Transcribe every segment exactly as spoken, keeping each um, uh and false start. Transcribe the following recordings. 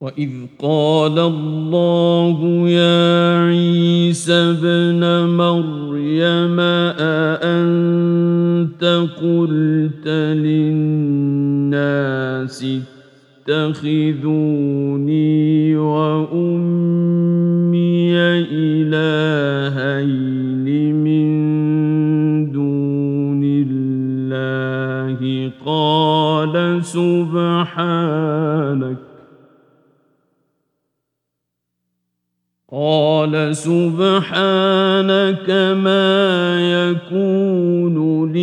وإذ قال الله يا عيسى ابن مريم أأنت قلت للناس اتخذوني وأمي إلهين من دون الله قال سبحانك قال سبحانك ما يكون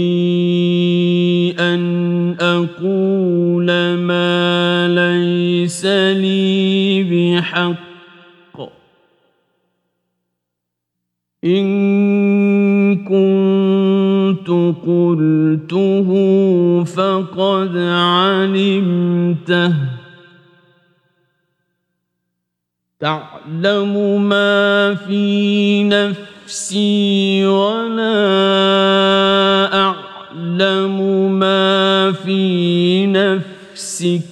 لي أن أقول ما ليس لي بحق إن كنت قلته فقد علمته تعلم ما في نفسي ولا أعلم ما في نفسك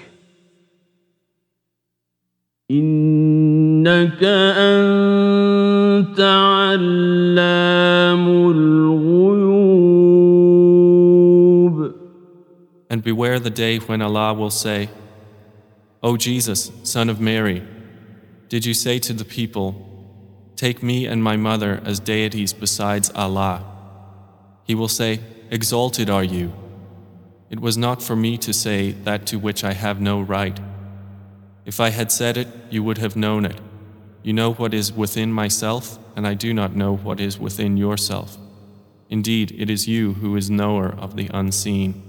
إنك أنت علام الغيوب. And beware the day when Allah will say, O Jesus, son of Mary, did you say to the people, take me and my mother as deities besides Allah? He will say, exalted are you. It was not for me to say that to which I have no right. If I had said it, you would have known it. You know what is within myself, and I do not know what is within yourself. Indeed, it is you who is knower of the unseen.